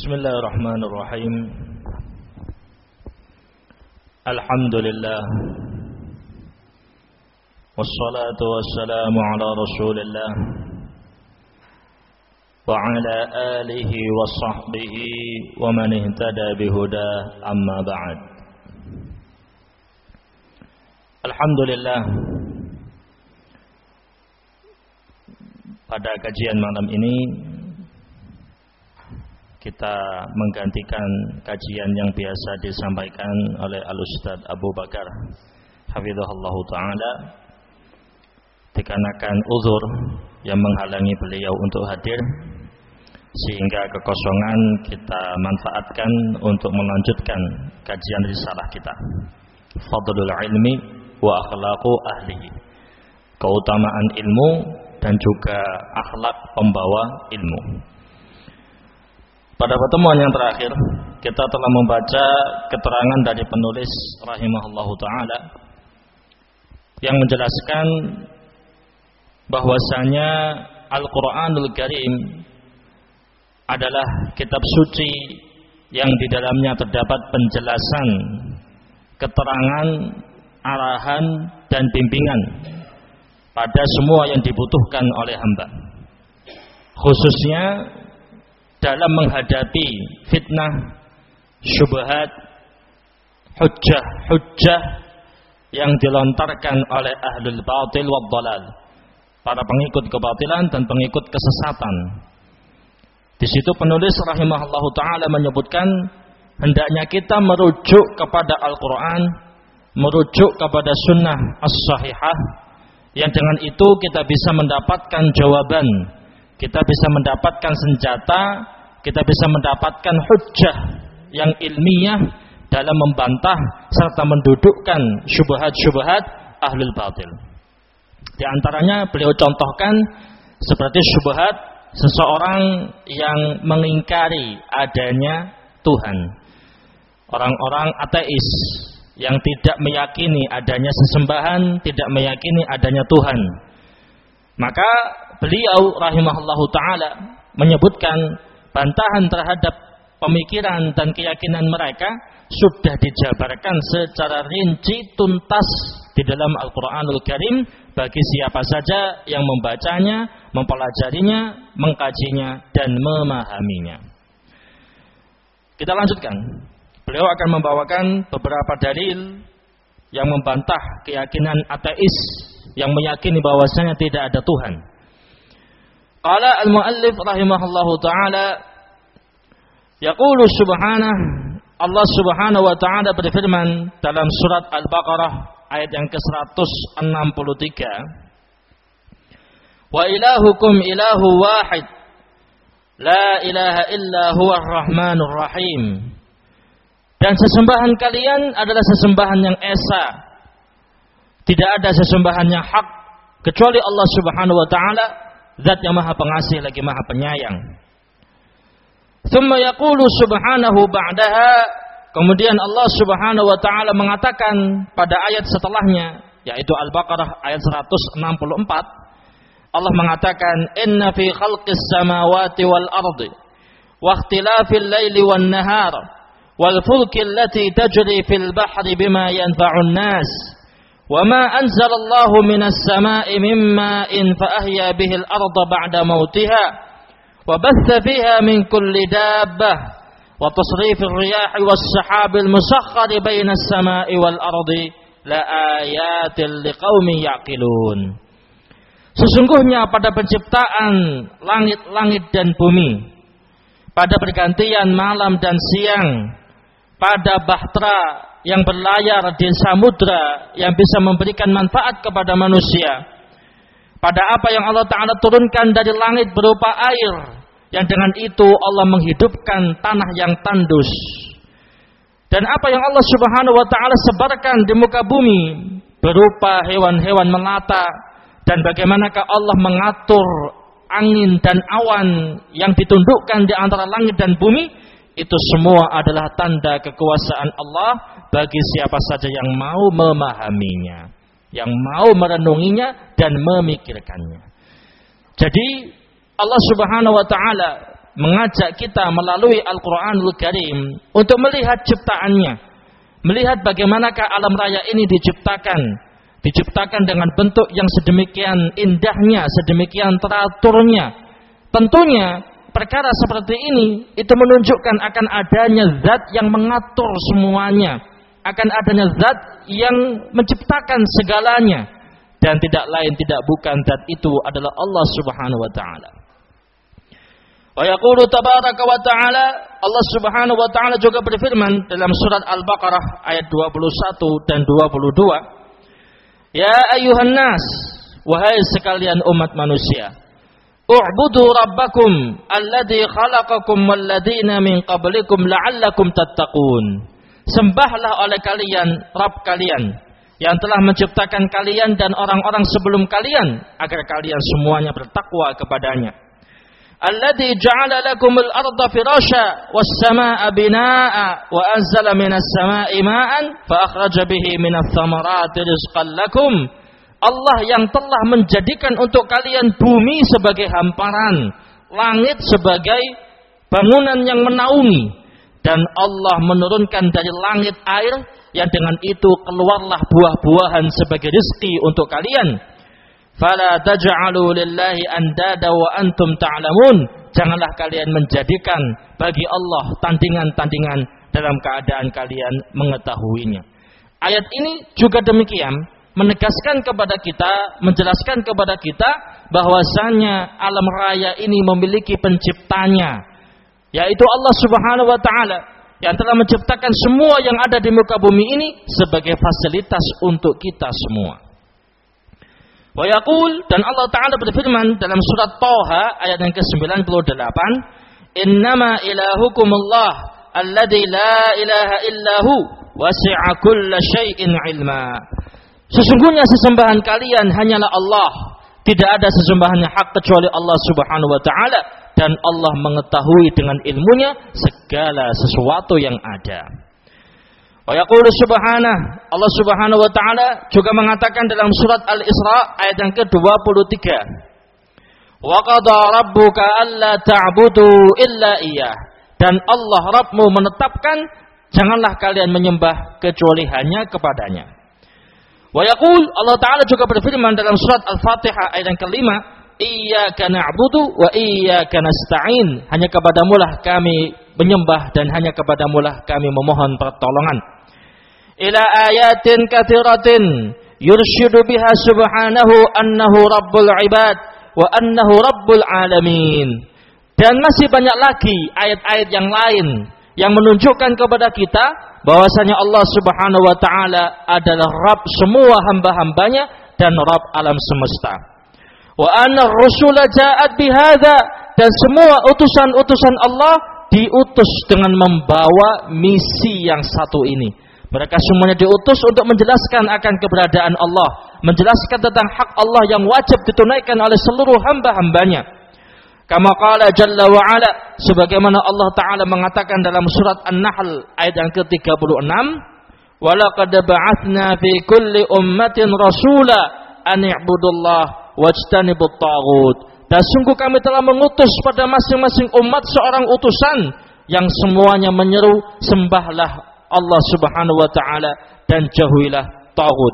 Bismillahirrahmanirrahim. Alhamdulillah. Wassalatu wassalamu ala Rasulillah wa ala alihi wa sahbihi wa man ihtada bihuda, amma ba'd. Alhamdulillah, pada kajian malam ini kita menggantikan kajian yang biasa disampaikan oleh Al-Ustaz Abu Bakar hafizahullahu ta'ala, dikarenakan uzur yang menghalangi beliau untuk hadir, sehingga kekosongan kita manfaatkan untuk melanjutkan kajian risalah kita, Fadlul Ilmi wa Akhlaqu Ahlihi, keutamaan ilmu dan juga akhlak pembawa ilmu. Pada pertemuan yang terakhir kita telah membaca keterangan dari penulis rahimahullahu ta'ala yang menjelaskan bahwasanya Al-Quranul Karim adalah kitab suci yang di dalamnya terdapat penjelasan, keterangan, arahan dan bimbingan pada semua yang dibutuhkan oleh hamba, khususnya dalam menghadapi fitnah, syubhat, hujjah-hujjah yang dilontarkan oleh ahlul batil wad dalal, para pengikut kebatilan dan pengikut kesesatan. Di situ penulis rahimahullahu taala menyebutkan hendaknya kita merujuk kepada Al-Qur'an, merujuk kepada sunnah as-sahihah, yang dengan itu kita bisa mendapatkan jawaban, kita bisa mendapatkan senjata, kita bisa mendapatkan hujjah yang ilmiah dalam membantah serta mendudukkan syubhat-syubhat ahlul batil. Di antaranya beliau contohkan seperti syubhat seseorang yang mengingkari adanya Tuhan, orang-orang ateis yang tidak meyakini adanya sesembahan, tidak meyakini adanya Tuhan. Maka beliau rahimahullahu ta'ala menyebutkan bantahan terhadap pemikiran dan keyakinan mereka sudah dijabarkan secara rinci tuntas di dalam Al-Quranul Karim bagi siapa saja yang membacanya, mempelajarinya, mengkajinya dan memahaminya. Kita lanjutkan. Beliau akan membawakan beberapa dalil yang membantah keyakinan ateis yang meyakini bahwasanya tidak ada Tuhan. Qala al-muallif rahimahullahu ta'ala, yaqulu subhanahu, Allah subhanahu wa ta'ala berfirman dalam surat Al-Baqarah ayat yang ke-163, wa ilahukum ilahu wahid la ilaha illa huwa ar-rahmanur rahim, dan sesembahan kalian adalah sesembahan yang esa, tidak ada sesembahan yang hak kecuali Allah subhanahu wa ta'ala, Zat yang maha pengasih lagi maha penyayang. Thumma yaqulu subhanahu ba'daha, kemudian Allah subhanahu wa ta'ala mengatakan pada ayat setelahnya, yaitu Al-Baqarah ayat 164, Allah mengatakan, inna fi khalqis samawati wal ardi wa ikhtilafil laili wan nahar wal fulki allati tajri fil bahri bima yanfa'un nas وَمَا أَنزَلَ اللَّهُ مِنَ السَّمَاءِ مِن مَّاءٍ فَأَحْيَا بِهِ الْأَرْضَ بَعْدَ مَوْتِهَا وَبَثَّ فِيهَا مِن كُلِّ دَابَّةٍ وَتَصْرِيفِ الرِّيَاحِ وَالسَّحَابِ الْمُسَخَّرِ بَيْنَ السَّمَاءِ وَالْأَرْضِ لَآيَاتٍ لِقَوْمٍ يَعْقِلُونَ. Sesungguhnya pada penciptaan langit-langit dan bumi, pada pergantian malam dan siang, pada bahtera yang berlayar di samudra yang bisa memberikan manfaat kepada manusia, pada apa yang Allah Ta'ala turunkan dari langit berupa air, yang dengan itu Allah menghidupkan tanah yang tandus, dan apa yang Allah Subhanahu wa Ta'ala sebarkan di muka bumi berupa hewan-hewan melata, dan bagaimanakah Allah mengatur angin dan awan yang ditundukkan di antara langit dan bumi. Itu semua adalah tanda kekuasaan Allah bagi siapa saja yang mau memahaminya, yang mau merenunginya dan memikirkannya. Jadi Allah Subhanahu wa ta'ala mengajak kita melalui Al-Qur'anul Karim untuk melihat ciptaannya, melihat bagaimanakah alam raya ini diciptakan dengan bentuk yang sedemikian indahnya, sedemikian teraturnya. Tentunya perkara seperti ini itu menunjukkan akan adanya zat yang mengatur semuanya, akan adanya zat yang menciptakan segalanya, dan tidak lain tidak bukan zat itu adalah Allah Subhanahu wa taala. Wa yaqulu tabaraka wa ta'ala, Allah Subhanahu wa ta'ala juga berfirman dalam surat Al-Baqarah ayat 21 dan 22. Ya ayyuhan nas, wahai sekalian umat manusia, u'budu rabbakum alladzi khalaqakum walladzina min qablikum la'allakum tattaqun. Sembahlah oleh kalian Rabb kalian yang telah menciptakan kalian dan orang-orang sebelum kalian agar kalian semuanya bertakwa kepadanya. Alladzi ja'ala lakumul arda firasya was samaa'a binaa'a wa anzala minas samaa'i maa'an fa akhraja bihi minats thamarati rizqan lakum. Allah yang telah menjadikan untuk kalian bumi sebagai hamparan, langit sebagai bangunan yang menaungi, dan Allah menurunkan dari langit air yang dengan itu keluarlah buah-buahan sebagai rezeki untuk kalian. Fala taj'alu lillahi andada wa antum ta'lamun. Janganlah kalian menjadikan bagi Allah tandingan-tandingan dalam keadaan kalian mengetahuinya. Ayat ini juga demikian menegaskan kepada kita, menjelaskan kepada kita bahwasanya alam raya ini memiliki penciptanya, yaitu Allah Subhanahu wa taala yang telah menciptakan semua yang ada di muka bumi ini sebagai fasilitas untuk kita semua. Wa yaqul, dan Allah Ta'ala berfirman dalam surat Thaha ayat yang ke-98, innama ilahukumullah alladzi la ilaha illahu wasi'a kulla syai'in ilma. Sesungguhnya sesembahan kalian hanyalah Allah, tidak ada sesembahan yang hak kecuali Allah Subhanahu wa taala, dan Allah mengetahui dengan ilmunya segala sesuatu yang ada. Wa yaqulu subhanahu, Allah Subhanahu wa taala juga mengatakan dalam surat Al-Isra ayat yang ke-23, wa qada rabbuka alla ta'budu illa iyyah, dan Allah Rabbmu menetapkan janganlah kalian menyembah kecuali hanya kepadanya. Wa yaqul, Allah taala juga berfirman dalam surat Al-Fatihah ayat yang ke-5, iyyaka na'budu wa iyyaka nasta'in, hanya kepadamulah kami menyembah dan hanya kepadamulah kami memohon pertolongan. Ila ayatin katsiratin yurshidu biha subhanahu annahu rabbul ibad wa annahu rabbul alamin. Dan masih banyak lagi ayat-ayat yang lain yang menunjukkan kepada kita bahwasanya Allah Subhanahu wa taala adalah Rabb semua hamba-hambanya dan Rabb alam semesta. Wa anna ar-rusula ja'at bihadza, dan semua utusan-utusan Allah diutus dengan membawa misi yang satu ini. Mereka semuanya diutus untuk menjelaskan akan keberadaan Allah, menjelaskan tentang hak Allah yang wajib ditunaikan oleh seluruh hamba-hambanya. Kama qala jalla wa ala, sebagaimana Allah Ta'ala mengatakan dalam surat An-Nahl ayat yang ke-36, wa laqad ba'atsna fi kulli ummatin rasula an i'budullah wajtanibut taghut. Dan sungguh kami telah mengutus pada masing-masing umat seorang utusan yang semuanya menyeru sembahlah Allah Subhanahu wa taala dan jauhilah taghut.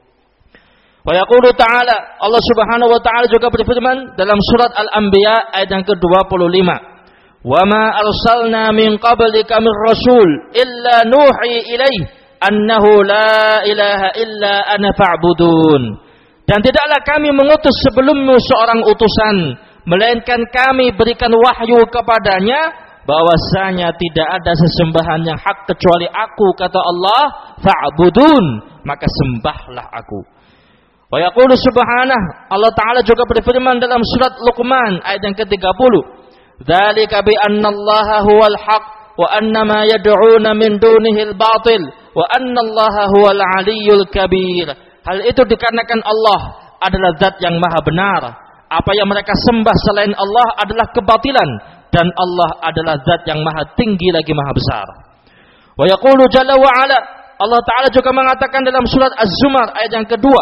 Wa yaqulu ta'ala, Allah Subhanahu wa taala juga berfirman dalam surat Al-Anbiya ayat yang ke-25, wa ma arsalna min qablika min rasul illa nuhi ilaihi annahu la ilaha illa ana fa'budun. Dan tidaklah kami mengutus sebelummu seorang utusan, melainkan kami berikan wahyu kepadanya bahwasanya tidak ada sesembahan yang hak kecuali aku, kata Allah, fa'budun, maka sembahlah aku. Wa yaqulu subhanahu, Allah Ta'ala juga berfirman dalam surat Luqman ayat yang ke-30, dzalika bi annallaha huwal haq wa annama yad'una min dunihi al-batil wa annallaha huwal aliyyul kabir. Hal itu dikarenakan Allah adalah zat yang maha benar. Apa yang mereka sembah selain Allah adalah kebatilan, dan Allah adalah zat yang maha tinggi lagi maha besar. Wa yaqulu jalla wa ala, Allah Ta'ala juga mengatakan dalam surat Az-Zumar ayat yang kedua,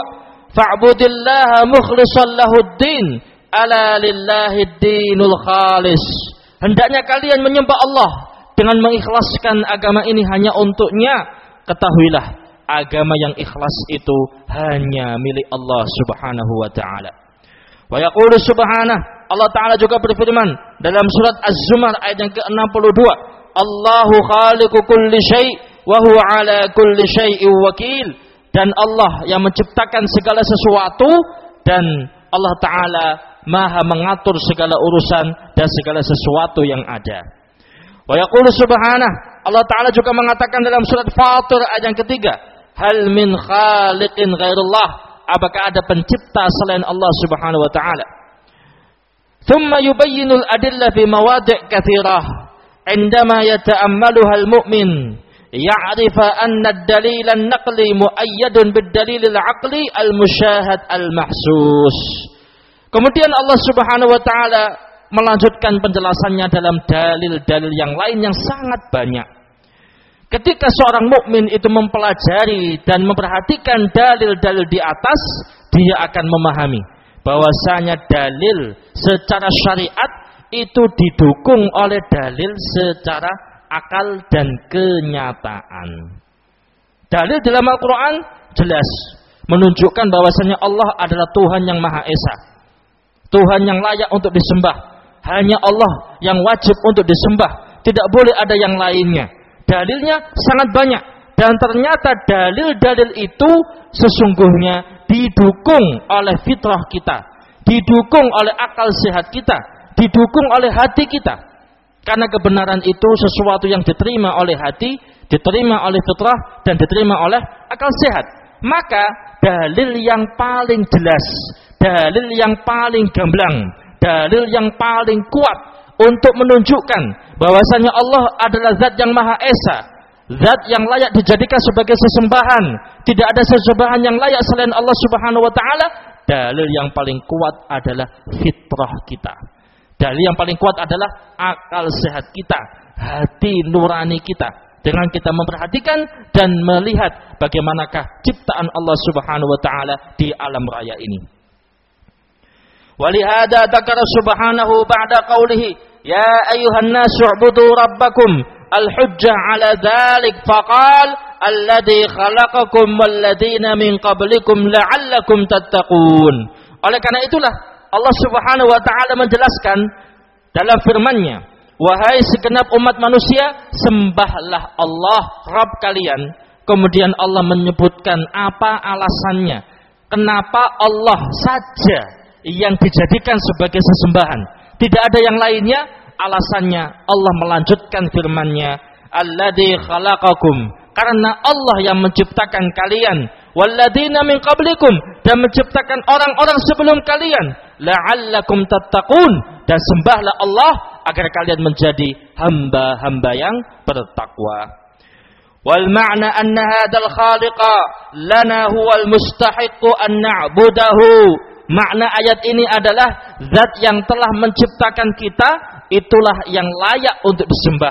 fa'budillaha mukhlishan lahuddin ala lillahid dinul khalis hendaknya kalian menyembah Allah dengan mengikhlaskan agama ini hanya untuknya. Ketahuilah, agama yang ikhlas itu hanya milik Allah Subhanahu wa ta'ala. Wa yaqulu subhanahu, Allah Ta'ala juga berfirman dalam surat Az-Zumar ayat yang ke-62, Allahu khaliqu kulli syai' wa huwa ala kulli syai'in wakil. Dan Allah yang menciptakan segala sesuatu, dan Allah Ta'ala maha mengatur segala urusan dan segala sesuatu yang ada. Wa yaqulu subhanahu, Allah Ta'ala juga mengatakan dalam surat Fatir ayat yang ketiga, hal min khaliqin ghairullah, apakah ada pencipta selain Allah Subhanahu wa Ta'ala. Thumma yubayyinul adilla fi mawadi' katsirah, indama yata'ammaluha al-mu'min ya'rifa anna ad-dalil an-naqli mu'ayyadun bid-dalil al-'aqli al-musyahad al-mahsus. Kemudian Allah Subhanahu wa Ta'ala melanjutkan penjelasannya dalam dalil-dalil yang lain yang sangat banyak. Ketika seorang mukmin itu mempelajari dan memperhatikan dalil-dalil di atas, dia akan memahami bahwasanya dalil secara syariat itu didukung oleh dalil secara akal dan kenyataan. Dalil dalam Al-Quran jelas menunjukkan bahwasanya Allah adalah Tuhan yang Maha Esa, Tuhan yang layak untuk disembah. Hanya Allah yang wajib untuk disembah, tidak boleh ada yang lainnya. Dalilnya sangat banyak, dan ternyata dalil-dalil itu sesungguhnya didukung oleh fitrah kita, didukung oleh akal sehat kita, didukung oleh hati kita. Karena kebenaran itu sesuatu yang diterima oleh hati, diterima oleh fitrah, dan diterima oleh akal sehat. Maka dalil yang paling jelas, dalil yang paling gamblang, dalil yang paling kuat untuk menunjukkan bahwasanya Allah adalah zat yang Maha Esa, zat yang layak dijadikan sebagai sesembahan, tidak ada sesembahan yang layak selain Allah Subhanahu wa Ta'ala. Dalil yang paling kuat adalah fitrah kita. Dalil yang paling kuat adalah akal sehat kita, hati nurani kita, dengan kita memperhatikan dan melihat bagaimanakah ciptaan Allah Subhanahu wa Ta'ala di alam raya ini. Walihada dzakara subhanahu ba'da qawlihi ya ayyuhan nasu u'budu rabbakum al-hujjah ala dzalik faqal alladzi khalaqakum walladzina min qablikum la'allakum tattaqun. Oleh karena itulah Allah Subhanahu wa Ta'ala menjelaskan dalam firman-Nya, wahai segenap umat manusia, sembahlah Allah Rabb kalian. Kemudian Allah menyebutkan apa alasannya, kenapa Allah saja yang dijadikan sebagai sesembahan, tidak ada yang lainnya. Alasannya Allah melanjutkan firman-Nya, alladzi khalaqakum, karena Allah yang menciptakan kalian, walladzina min qablikum, dan menciptakan orang-orang sebelum kalian, la'allakum tattaqun, dan sembahlah Allah agar kalian menjadi hamba-hamba yang bertakwa. Wal ma'na anna hadzal khaliqa lana huwal mustahiqqu an na'budahu. Makna ayat ini adalah zat yang telah menciptakan kita, itulah yang layak untuk disembah.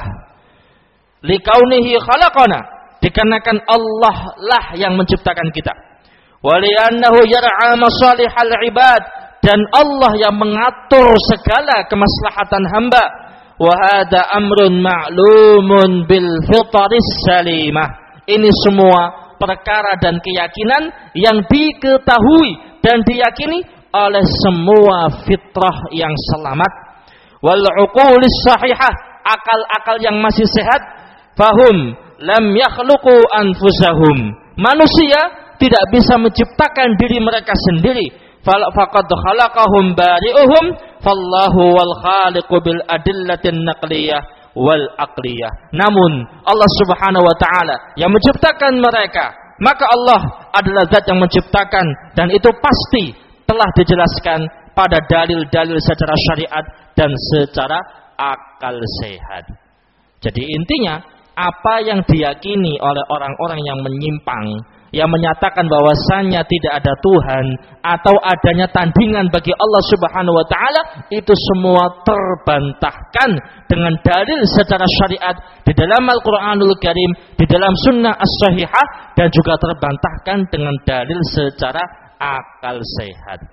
Likaunihi khalaqana, dikarenakan Allah lah yang menciptakan kita. Waliannahu yar'a masalihal ibad, dan Allah yang mengatur segala kemaslahatan hamba. Wa hadza amrun ma'lumun bil fitris salimah. Ini semua perkara dan keyakinan yang diketahui dan diyakini oleh semua fitrah yang selamat. Wal uqulis sahihah, akal-akal yang masih sehat. Fahum lam yakhluqu anfusahum, manusia tidak bisa menciptakan diri mereka sendiri. Faqad khalaqahum bari'uhum, fallahu wal khaliqu bil adillatin naqliyah wal aqliyah. Namun Allah Subhanahu wa Ta'ala yang menciptakan mereka, maka Allah adalah zat yang menciptakan, dan itu pasti telah dijelaskan pada dalil-dalil secara syariat dan secara akal sehat. Jadi intinya, apa yang diyakini oleh orang-orang yang menyimpang, yang menyatakan bahwasannya tidak ada Tuhan atau adanya tandingan bagi Allah Subhanahu wa Ta'ala, itu semua terbantahkan dengan dalil secara syariat di dalam Al-Quranul Karim, di dalam Sunnah As-Sahihah, dan juga terbantahkan dengan dalil secara akal sehat.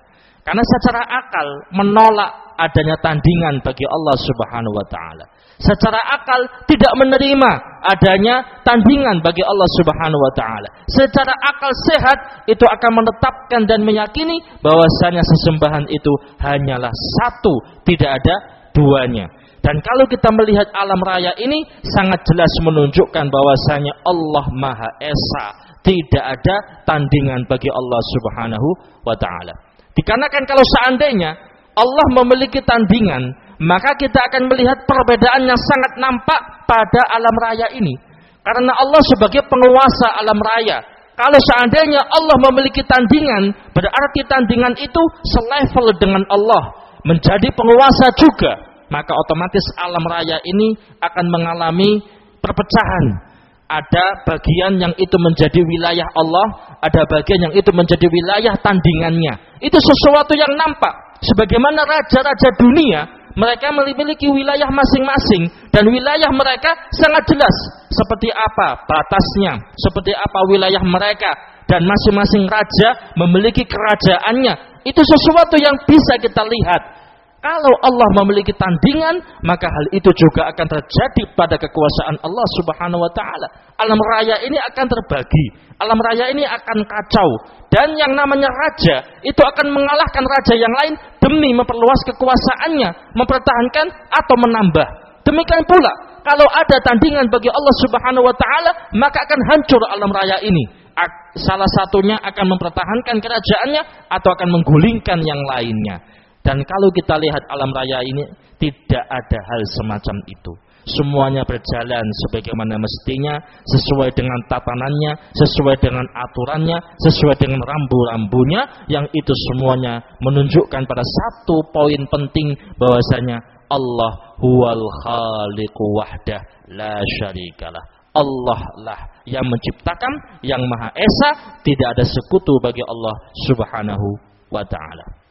Karena secara akal menolak adanya tandingan bagi Allah Subhanahu wa taala. Secara akal tidak menerima adanya tandingan bagi Allah Subhanahu wa taala. Secara akal sehat itu akan menetapkan dan meyakini bahwasanya sesembahan itu hanyalah satu, tidak ada duanya. Dan kalau kita melihat alam raya ini sangat jelas menunjukkan bahwasanya Allah Maha Esa, tidak ada tandingan bagi Allah Subhanahu wa taala. Dikarenakan kalau seandainya Allah memiliki tandingan, maka kita akan melihat perbedaan yang sangat nampak pada alam raya ini. Karena Allah sebagai penguasa alam raya, kalau seandainya Allah memiliki tandingan, berarti tandingan itu selevel dengan Allah, menjadi penguasa juga, maka otomatis alam raya ini akan mengalami perpecahan. Ada bagian yang itu menjadi wilayah Allah, ada bagian yang itu menjadi wilayah tandingannya. Itu sesuatu yang nampak. Sebagaimana raja-raja dunia, mereka memiliki wilayah masing-masing, dan wilayah mereka sangat jelas seperti apa batasnya, seperti apa wilayah mereka, dan masing-masing raja memiliki kerajaannya. Itu sesuatu yang bisa kita lihat. Kalau Allah memiliki tandingan, maka hal itu juga akan terjadi pada kekuasaan Allah Subhanahu wa taala. Alam raya ini akan terbagi, alam raya ini akan kacau, dan yang namanya raja itu akan mengalahkan raja yang lain demi memperluas kekuasaannya, mempertahankan atau menambah. Demikian pula kalau ada tandingan bagi Allah Subhanahu wa taala, maka akan hancur alam raya ini. Salah satunya akan mempertahankan kerajaannya atau akan menggulingkan yang lainnya. Dan kalau kita lihat alam raya ini, tidak ada hal semacam itu. Semuanya berjalan sebagaimana mestinya, sesuai dengan tatanannya, sesuai dengan aturannya, sesuai dengan rambu-rambunya, yang itu semuanya menunjukkan pada satu poin penting, bahwasanya Allah huwal khaliqu wahdah la syarikalah. Allah lah yang menciptakan, yang Maha Esa, tidak ada sekutu bagi Allah Subhanahu wa taala.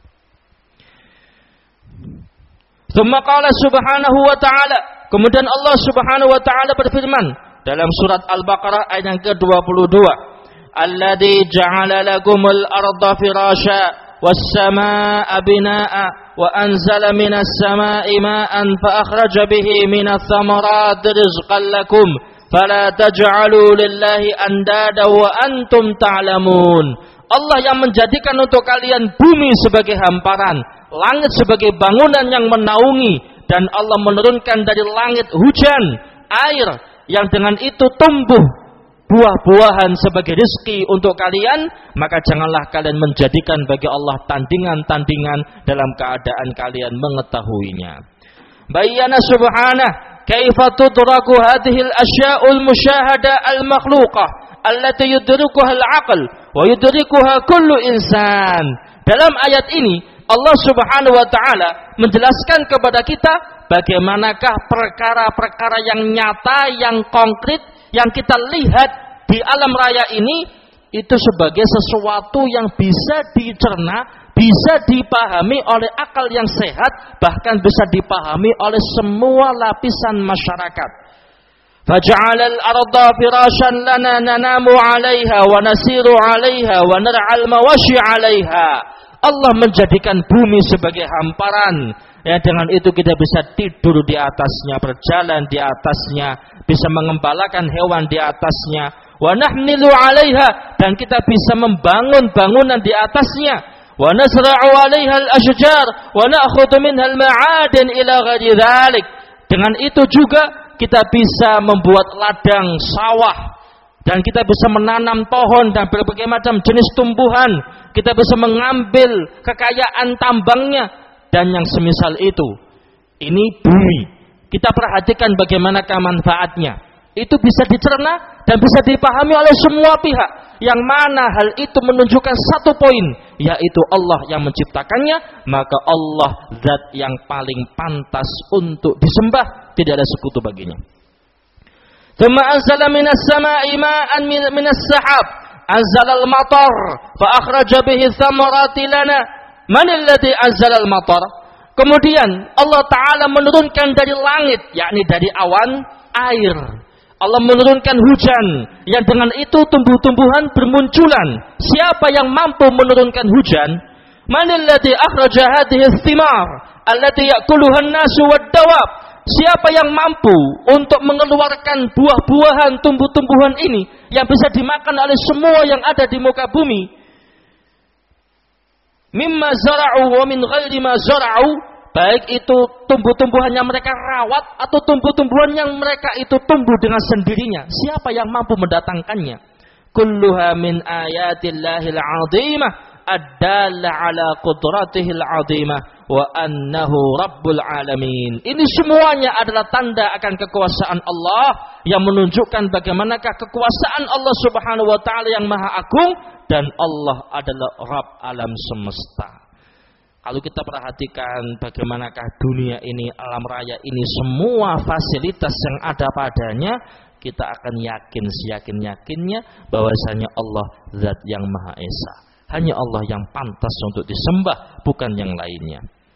Tsumma qala subhanahu wa ta'ala, kemudian Allah Subhanahu wa ta'ala berfirman dalam surat Al-Baqarah ayat yang ke-22, alladzi ja'ala lakumul arda firasya was samaa'a binaa'a wa anzala minas samaa'i maa'an fa akhraja bihi minats thamarati rizqan lakum fala taj'alu lillahi andada wa antum ta'lamun. Allah yang menjadikan untuk kalian bumi sebagai hamparan, langit sebagai bangunan yang menaungi, dan Allah menurunkan dari langit hujan, air, yang dengan itu tumbuh buah-buahan sebagai rezeki untuk kalian, maka janganlah kalian menjadikan bagi Allah tandingan-tandingan dalam keadaan kalian mengetahuinya. Bayyana subhanah kaifa tudraku hadhil asya'ul musyahada al-makhluqah allati yudrikuha al-aql wa yudrikuha kullu insan. Dalam ayat ini Allah Subhanahu wa taala menjelaskan kepada kita bagaimanakah perkara-perkara yang nyata, yang konkret, yang kita lihat di alam raya ini, itu sebagai sesuatu yang bisa dicerna, bisa dipahami oleh akal yang sehat, bahkan bisa dipahami oleh semua lapisan masyarakat. Faj'ala al-arda firasyan lana nanamu 'alaiha wa nasiru 'alaiha wa nar'al mawashi 'alaiha. Allah menjadikan bumi sebagai hamparan, ya, dengan itu kita bisa tidur di atasnya, berjalan di atasnya, bisa mengembalakan hewan di atasnya. Wa nahmilu 'alaiha, dan kita bisa membangun bangunan di atasnya. Wa nasra'u 'alaiha al-ashjar wa na'khudhu minha al-ma'adin ila ghairi dzalik. Dengan itu juga kita bisa membuat ladang sawah, dan kita bisa menanam pohon dan berbagai macam jenis tumbuhan. Kita bisa mengambil kekayaan tambangnya dan yang semisal itu. Ini bumi. Kita perhatikan bagaimana manfaatnya. Itu bisa dicerna dan bisa dipahami oleh semua pihak. Yang mana hal itu menunjukkan satu poin, yaitu Allah yang menciptakannya, maka Allah zat yang paling pantas untuk disembah, tidak ada sekutu baginya. Tsumma anzala minas samaa'i ma'an minas sahab anzala al-matar fa akhraja bihi thamarati lana. Man alladhi anzala al-matar? Kemudian Allah taala menurunkan dari langit, yakni dari awan, air. Allah menurunkan hujan, yang dengan itu tumbuh-tumbuhan bermunculan. Siapa yang mampu menurunkan hujan? manil ladzi akhraja hadhihi ath-thimar allati ya'kuluha an-nasu wad-dawab? Siapa yang mampu untuk mengeluarkan buah-buahan, tumbuh-tumbuhan ini yang bisa dimakan oleh semua yang ada di muka bumi? Mimma zara'u wa min ghairi ma zara'u, baik itu tumbuh-tumbuhan yang mereka rawat atau tumbuh-tumbuhan yang mereka itu tumbuh dengan sendirinya. Siapa yang mampu mendatangkannya? Kulluha min ayatillahil 'azimah ad-dalla 'ala qudratihil 'azimah wa annahu rabbul alamin. Ini semuanya adalah tanda akan kekuasaan Allah yang menunjukkan bagaimanakah kekuasaan Allah Subhanahu wa taala yang maha agung, dan Allah adalah Rabb alam semesta. Kalau kita perhatikan bagaimanakah dunia ini, alam raya ini, semua fasilitas yang ada padanya, kita akan yakin seyakin-yakinnya bahwasanya Allah zat yang maha esa. Hanya Allah yang pantas untuk disembah, bukan yang lainnya.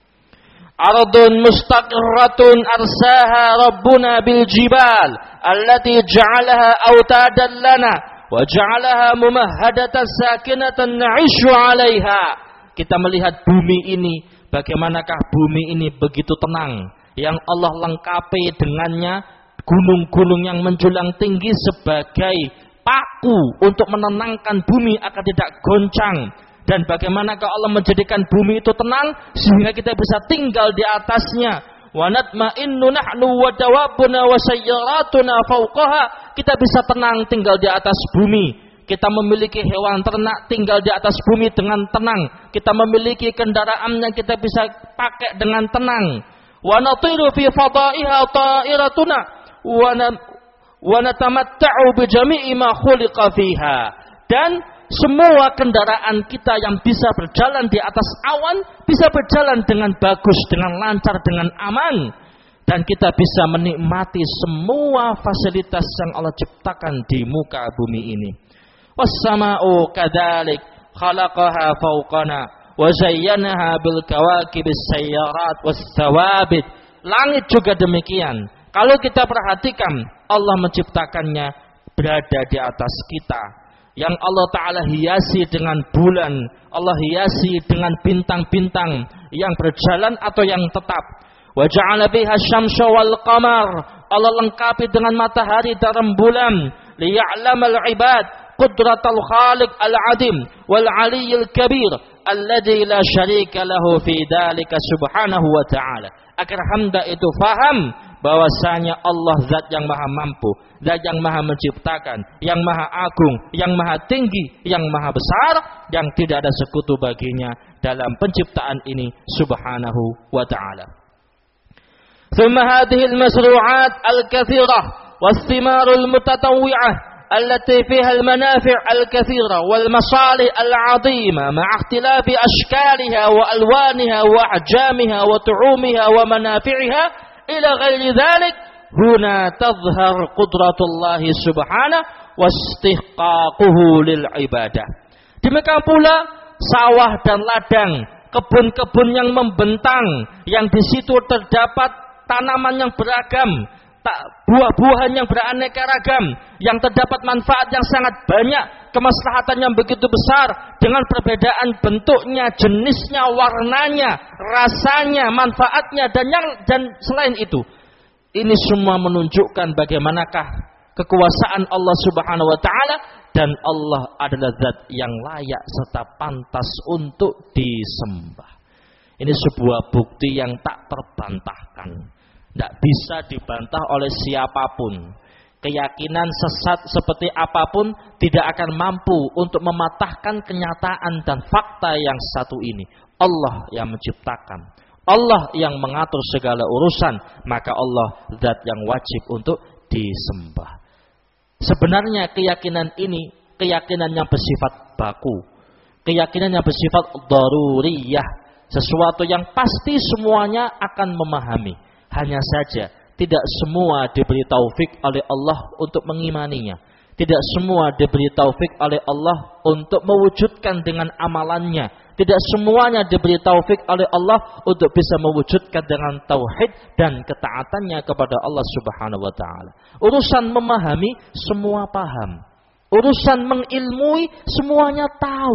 Ardun mustaqirratun arsaha rabbuna bil jibal allati ja'alaha autadan lana wa ja'alaha mumahhadatan sakinatan na'ishu 'alaiha. Kita melihat bumi ini, bagaimanakah bumi ini begitu tenang, yang Allah lengkapi dengannya gunung-gunung yang menjulang tinggi sebagai paku untuk menenangkan bumi agar tidak goncang. Dan bagaimanakah Allah menjadikan bumi itu tenang sehingga kita bisa tinggal di atasnya. Wa natma'innu nahnu wa dawabuna wa sayyaratuna fawqaha. Kita bisa tenang tinggal di atas bumi. Kita memiliki hewan ternak tinggal di atas bumi dengan tenang. Kita memiliki kendaraan yang kita bisa pakai dengan tenang. Wa natiru fi fadaiha ta'iratuna wa natamatta'u bi jami'i ma khuliqa fiha. Dan semua kendaraan kita yang bisa berjalan di atas awan bisa berjalan dengan bagus, dengan lancar, dengan aman, dan kita bisa menikmati semua fasilitas yang Allah ciptakan di muka bumi ini. Was-sama'u kadzalik khalaqaha fawqana wa zayyanaha bil kawakibis sayyarat was-thawabit. Langit juga demikian. Kalau kita perhatikan, Allah menciptakannya berada di atas kita. Yang Allah Ta'ala hiasi dengan bulan, Allah hiasi dengan bintang-bintang yang berjalan atau yang tetap. Wa ja'ala biha syamsa wal qamar, Allah lengkapi dengan matahari dan rembulan. Liya'lamal ibad qudratal khaliq al-adim wal aliyyil kabir alladzi la syarika lahu fi dzalika subhanahu wa ta'ala. Agar hamba itu faham bahwasanya Allah zat yang maha mampu, zat yang maha menciptakan, yang maha agung, yang maha tinggi, yang maha besar, yang tidak ada sekutu baginya dalam penciptaan ini subhanahu wa ta'ala. Thumma hadhihi al-masru'at al-kathirah was-thimar al-mutatawwi'ah allati fiha al-manafi' al-kathira wal masalih al-'azima ma'a ikhtilafi ashkaliha wa alwaniha wa ahjamiha wa tu'umiha wa manafi'iha ila ghairi dzalik huna tadhhar qudratullah subhanahu wastihqaquhu lil ibadah. Demikian pula sawah dan ladang, kebun-kebun yang membentang, yang di situ terdapat tanaman yang beragam, buah-buahan yang beraneka ragam, yang terdapat manfaat yang sangat banyak, kemaslahatan yang begitu besar dengan perbedaan bentuknya, jenisnya, warnanya, rasanya, manfaatnya dan selain itu. Ini semua menunjukkan bagaimanakah kekuasaan Allah Subhanahu wa taala, dan Allah adalah zat yang layak serta pantas untuk disembah. Ini sebuah bukti yang tak terbantahkan. Tidak bisa dibantah oleh siapapun. Keyakinan sesat seperti apapun tidak akan mampu untuk mematahkan kenyataan dan fakta yang satu ini. Allah yang menciptakan, Allah yang mengatur segala urusan, maka Allah zat yang wajib untuk disembah. Sebenarnya keyakinan ini keyakinan yang bersifat baku, keyakinan yang bersifat daruriyah, sesuatu yang pasti semuanya akan memahami. Hanya saja tidak semua diberi taufik oleh Allah untuk mengimaninya. Tidak semua diberi taufik oleh Allah untuk mewujudkan dengan amalannya. Tidak semuanya diberi taufik oleh Allah untuk bisa mewujudkan dengan tauhid dan ketaatannya kepada Allah Subhanahu wa taala. Urusan memahami semua paham. Urusan mengilmui semuanya tahu.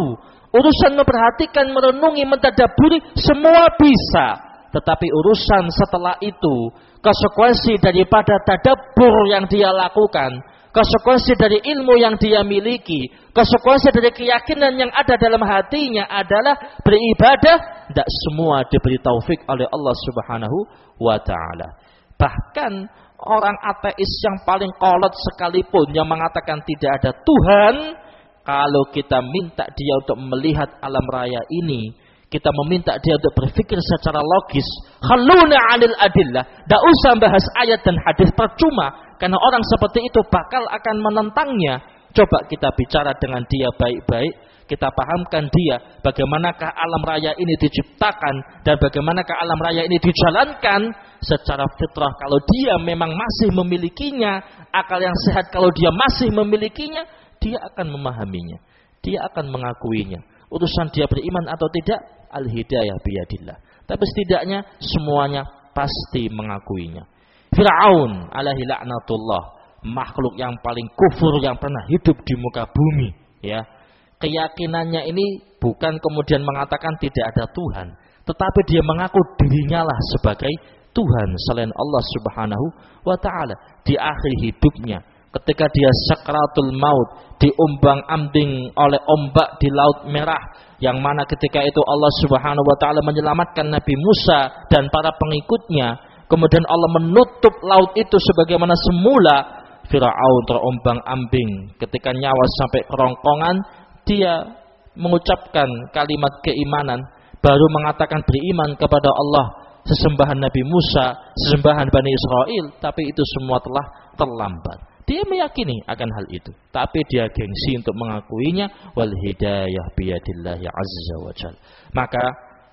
Urusan memperhatikan, merenungi, mentadabburi semua bisa. Tetapi urusan setelah itu, konsekuensi daripada tadabbur yang dia lakukan, konsekuensi dari ilmu yang dia miliki, konsekuensi dari keyakinan yang ada dalam hatinya adalah beribadah, tidak semua diberi taufik oleh Allah Subhanahu wa ta'ala. Bahkan orang ateis yang paling kolot sekalipun yang mengatakan tidak ada Tuhan, kalau kita minta dia untuk melihat alam raya ini, kita meminta dia untuk berpikir secara logis, khaluna 'anil adillah, tidak usah bahas ayat dan hadis, percuma, karena orang seperti itu bakal akan menentangnya. Coba kita bicara dengan dia baik-baik, kita pahamkan dia bagaimanakah alam raya ini diciptakan dan bagaimanakah alam raya ini dijalankan secara fitrah. Kalau dia memang masih memilikinya, akal yang sehat kalau dia masih memilikinya, dia akan memahaminya, dia akan mengakuinya. Urusan dia beriman atau tidak, al-hidayah biyadillah. Tapi setidaknya semuanya pasti mengakuinya. Fir'aun alaihi la'natullah, makhluk yang paling kufur yang pernah hidup di muka bumi, ya. Keyakinannya ini bukan kemudian mengatakan tidak ada Tuhan, tetapi dia mengaku dirinya lah sebagai Tuhan selain Allah Subhanahu wa ta'ala. Di akhir hidupnya, ketika dia sakratul maut, diombang-ambing oleh ombak di Laut Merah, yang mana ketika itu Allah Subhanahu wa ta'ala menyelamatkan Nabi Musa dan para pengikutnya, kemudian Allah menutup laut itu sebagaimana semula. Fir'aun terombang-ambing, ketika nyawa sampai kerongkongan, dia mengucapkan kalimat keimanan, baru mengatakan beriman kepada Allah, sesembahan Nabi Musa, sesembahan Bani Israel, tapi itu semua telah terlambat. Dia meyakini akan hal itu, tapi dia gengsi untuk mengakuinya. Wal hidayah biyadillahi azza wa jalla. Maka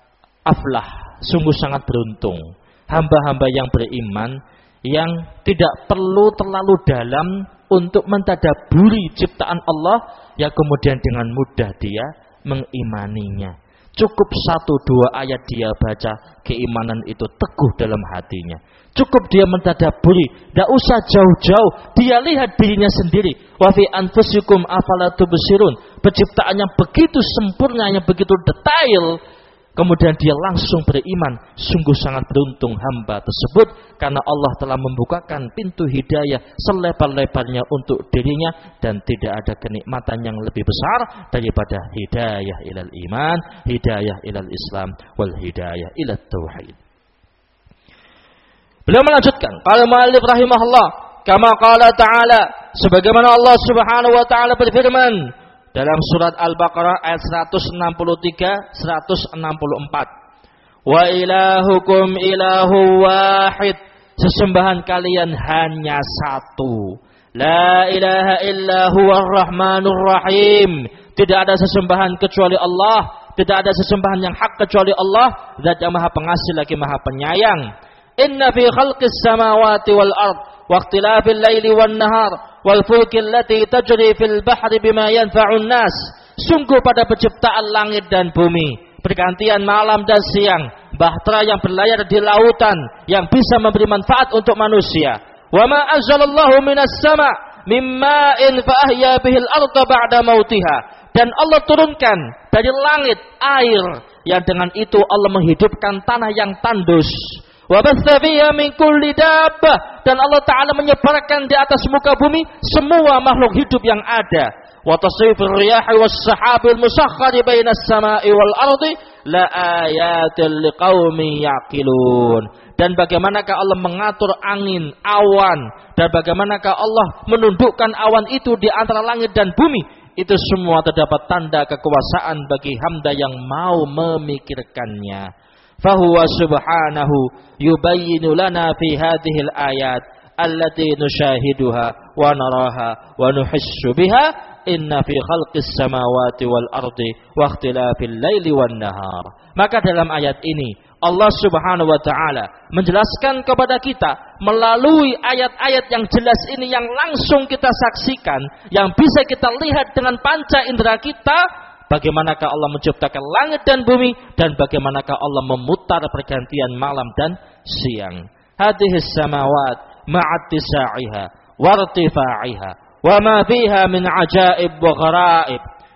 aflah, sungguh sangat beruntung hamba-hamba yang beriman, yang tidak perlu terlalu dalam untuk mentadabburi ciptaan Allah, yang kemudian dengan mudah dia mengimaninya. Cukup 1-2 ayat dia baca, keimanan itu teguh dalam hatinya. Cukup dia mentadabburi, tidak usah jauh-jauh, dia lihat dirinya sendiri. Wa fi anfusikum afala tubsirun. Penciptaan yang begitu sempurna, yang begitu detail, kemudian dia langsung beriman. Sungguh sangat beruntung hamba tersebut, karena Allah telah membukakan pintu hidayah selebar-lebarnya untuk dirinya, dan tidak ada kenikmatan yang lebih besar daripada hidayah ilal iman, hidayah ilal Islam, wal hidayah ilal tauhid. Beliau melanjutkan, qala mu'allif rahimahullah, kama qala ta'ala, sebagaimana Allah Subhanahu wa ta'ala berfirman dalam surat Al-Baqarah ayat 163-164. Wa ilahukum ilahu wahid, sesembahan kalian hanya satu. La ilaha illa huwar rahmanur rahim, tidak ada sesembahan kecuali Allah, tidak ada sesembahan yang hak kecuali Allah, Zat yang Maha Pengasih lagi Maha Penyayang. Inna fi khalqis samawati wal ard wa ikhtilafil laili wan nahar wal fulki allati tajri fil bahri bima yanfa'un nas. Sungguh pada penciptaan langit dan bumi, pergantian malam dan siang, bahtera yang berlayar di lautan yang bisa memberi manfaat untuk manusia. Wa ma anzalallahu minas sama' mimma'in fa ahya bihil arda ba'da mautiha. Dan Allah turunkan dari langit air yang dengan itu Allah menghidupkan tanah yang tandus. Wa batha fiha min kulli dabbah, dan Allah Ta'ala menyebarkan di atas muka bumi semua makhluk hidup yang ada. Wa tasrifir riyahi was sahabil musakhkhari bainas sama'i wal ardi la ayatil liqaumin yaqilun. Dan bagaimanakah Allah mengatur angin, awan, dan bagaimanakah Allah menundukkan awan itu di antara langit dan bumi, itu semua terdapat tanda kekuasaan bagi hamba yang mau memikirkannya. Fahuwa subhanahu yubayyinu lana fi hadhil ayat allati nushahiduha wa naraha wa nuhissu biha inna fi khalqis samawati wal ardi wa ikhtilafil laili wan nahar. Maka dalam ayat ini Allah Subhanahu wa taala menjelaskan kepada kita melalui ayat-ayat yang jelas ini, yang langsung kita saksikan, yang bisa kita lihat dengan panca indera kita, bagaimanakah Allah menciptakan langit dan bumi, dan bagaimanakah Allah memutar pergantian malam dan siang. Hadhis samawat ma'attisa'iha wartifa'iha wa ma fiha min ajaib wa gharaib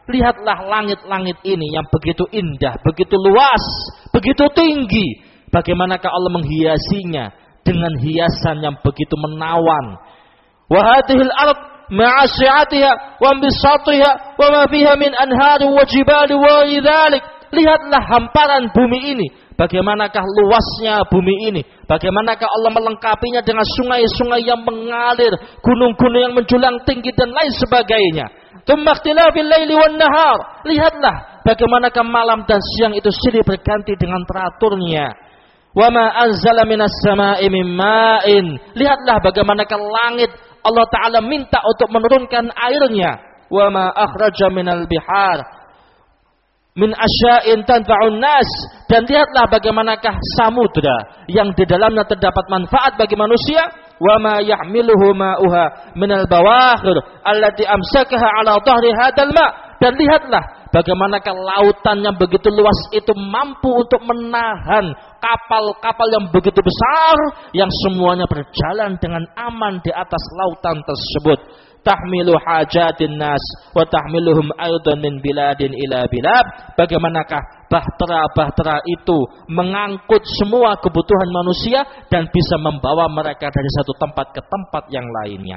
Lihatlah langit-langit ini yang begitu indah, begitu luas, begitu tinggi. Bagaimanakah Allah menghiasinya dengan hiasan yang begitu menawan. Wa hadhil ard ma'asyiatiha wa bisatiha wa ma fiha min anhari wa jibali wa dzalik. Lihatlah hamparan bumi ini. Bagaimanakah luasnya bumi ini. Bagaimanakah Allah melengkapinya dengan sungai-sungai yang mengalir, gunung-gunung yang menjulang tinggi dan lain sebagainya. Tsumma ikhtilafil laili wan nahar. Lihatlah bagaimanakah malam dan siang itu silih berganti dengan teraturnya. Wa ma anzala minas sama'i min ma'in. Lihatlah bagaimanakah langit Allah Ta'ala minta untuk menurunkan airnya. Wa ma akhraja minal bihar min asya'in tanfa'un nas. Dan lihatlah bagaimanakah samudra yang di dalamnya terdapat manfaat bagi manusia. Wa ma yahmiluhu ma'uha minal bawakhir allati amsakaha ala dhahri hadzal ma'. Dan lihatlah bagaimanakah lautan yang begitu luas itu mampu untuk menahan kapal-kapal yang begitu besar yang semuanya berjalan dengan aman di atas lautan tersebut. Tahmilu hajatin nas wa tahmiluhum aidan min biladin ila bilad. Bagaimanakah bahtera-bahtera itu mengangkut semua kebutuhan manusia dan bisa membawa mereka dari satu tempat ke tempat yang lainnya.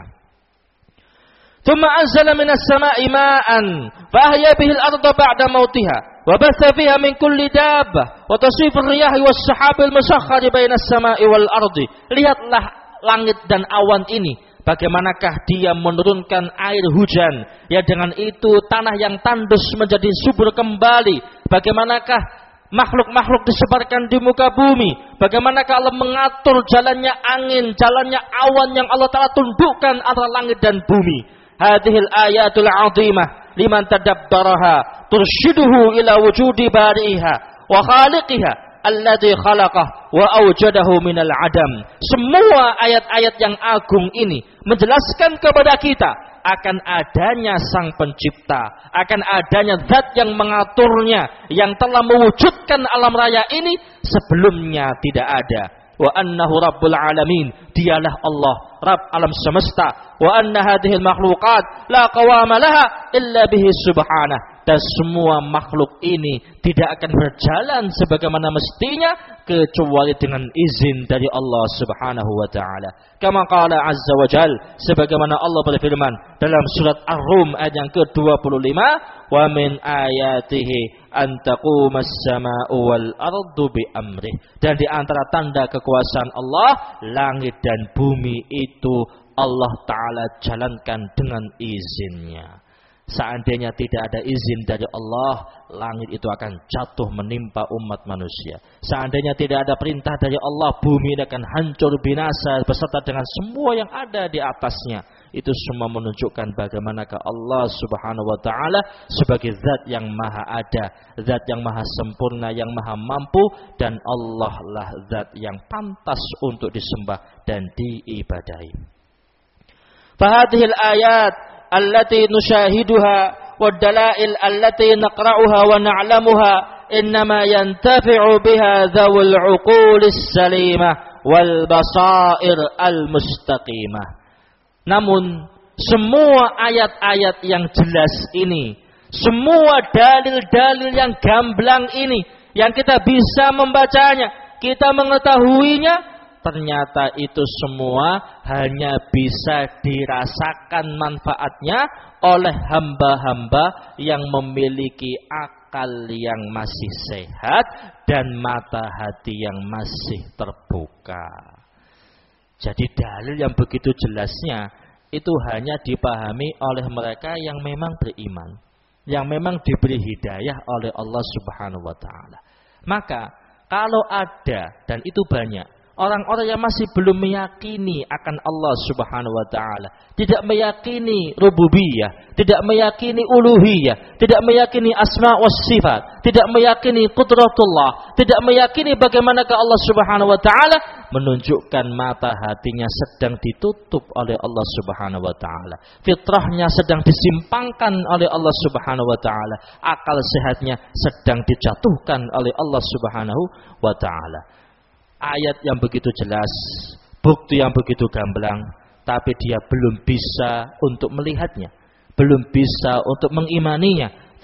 Tsumma anzala minas sama'i ma'an fa ahya bihil arda ba'da mautiha wa batha fiha min kulli dabbah wa tasrifur riyahi was sahabil musakhkhari bainas sama'i wal ardi. Lihatlah langit dan awan ini. Bagaimanakah dia menurunkan air hujan. Ya dengan itu tanah yang tandus menjadi subur kembali. Bagaimanakah makhluk-makhluk disebarkan di muka bumi. Bagaimanakah Allah mengatur jalannya angin, jalannya awan yang Allah Ta'ala tundukkan antara langit dan bumi. Hadhil ayatul azimah liman tadabbaraha turshiduhu ila wujudi bari'iha wa khaliqiha alladzi khalaqah wa awjadahu minal adam. Semua ayat-ayat yang agung ini menjelaskan kepada kita akan adanya sang pencipta, akan adanya zat yang mengaturnya, yang telah mewujudkan alam raya ini sebelumnya tidak ada. Wa annahu rabbul alamin, dialah Allah Rabb alam semesta. Wa anna hadhil makhluqat la qawama laha illa bihi subhanah. Dan semua makhluk ini tidak akan berjalan sebagaimana mestinya kecuali dengan izin dari Allah Subhanahu wa taala. Kama qala azza wa jal, sebagaimana Allah berfirman dalam surat Ar-Rum ayat yang ke-25, wa min ayatihi an taqumas samaa'u wal ardu bi amrih. Dan di antara tanda kekuasaan Allah, langit dan bumi itu Allah taala jalankan dengan izinnya. Seandainya tidak ada izin dari Allah, langit itu akan jatuh menimpa umat manusia. Seandainya tidak ada perintah dari Allah, bumi akan hancur binasa beserta dengan semua yang ada di atasnya. Itu semua menunjukkan bagaimanakah Allah Subhanahu wa taala sebagai zat yang maha ada, zat yang maha sempurna, yang maha mampu, dan Allah lah zat yang pantas untuk disembah dan diibadahi. Fahadhil ayat allati nushahiduha wad dalail allati naqra'uha wa na'lamuha innama yantafi'u biha dhawul 'uqulis salimah wal basair al mustaqimah. Namun semua ayat-ayat yang jelas ini, semua dalil-dalil yang gamblang ini yang kita bisa membacanya, kita mengetahuinya, ternyata itu semua hanya bisa dirasakan manfaatnya oleh hamba-hamba yang memiliki akal yang masih sehat dan mata hati yang masih terbuka. Jadi dalil yang begitu jelasnya itu hanya dipahami oleh mereka yang memang beriman, yang memang diberi hidayah oleh Allah Subhanahu wa taala. Maka kalau ada, dan itu banyak, orang-orang yang masih belum meyakini akan Allah Subhanahu wa taala, tidak meyakini rububiyah, tidak meyakini uluhiyah, tidak meyakini asma wa sifat, tidak meyakini qudratullah, tidak meyakini bagaimanakah Allah Subhanahu wa taala, menunjukkan mata hatinya sedang ditutup oleh Allah Subhanahu wa taala. Fitrahnya sedang disimpangkan oleh Allah Subhanahu wa taala, akal sehatnya sedang dijatuhkan oleh Allah Subhanahu wa taala. Ayat yang begitu jelas, bukti yang begitu gamblang, tapi dia belum bisa untuk melihatnya, belum bisa untuk mengimaninya.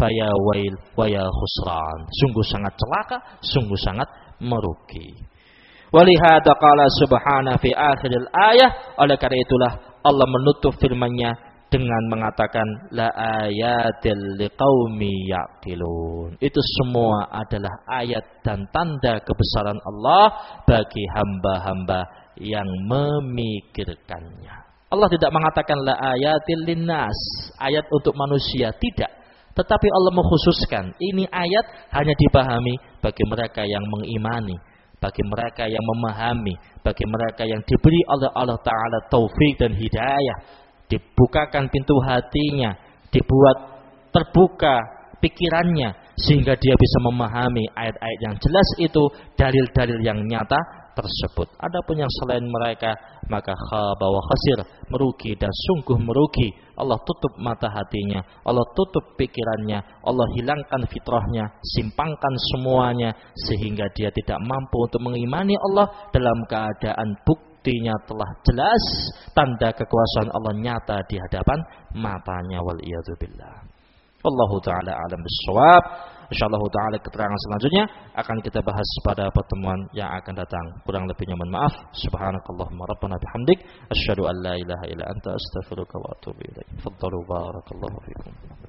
faya wail wa ya khusran. Sungguh sangat celaka, sungguh sangat merugi. Walihada qala subhanahu fi akhiril ayah. Oleh karena itulah Allah menutup firman-Nya dengan mengatakan la ayatil liqaumi yaqilun. Itu semua adalah ayat dan tanda kebesaran Allah bagi hamba-hamba yang memikirkannya. Allah tidak mengatakan la ayatil linnas, ayat untuk manusia, tidak. Tetapi Allah mengkhususkan ini ayat hanya dipahami bagi mereka yang mengimani, bagi mereka yang memahami, bagi mereka yang diberi oleh Allah Ta'ala taufik dan hidayah, dibukakan pintu hatinya, dibuat terbuka pikirannya, sehingga dia bisa memahami ayat-ayat yang jelas itu, dalil-dalil yang nyata tersebut. Adapun yang selain mereka, maka khaba wa khasir, merugi dan sungguh merugi. Allah tutup mata hatinya, Allah tutup pikirannya, Allah hilangkan fitrahnya, simpangkan semuanya, sehingga dia tidak mampu untuk mengimani Allah dalam keadaan buktinya telah jelas, tanda kekuasaan Allah nyata di hadapan matanya. Waliyadzubillah. Wallahu ta'ala alam bissawab. Insyaallah ta'ala keterangan selanjutnya akan kita bahas pada pertemuan yang akan datang. Kurang lebihnya mohon maaf. Subhanakallahumma rabbana bihamdik asyhadu an la ilaha illa anta astaghfiruka wa atubu ilaik. Faddalu barakallahu fikum.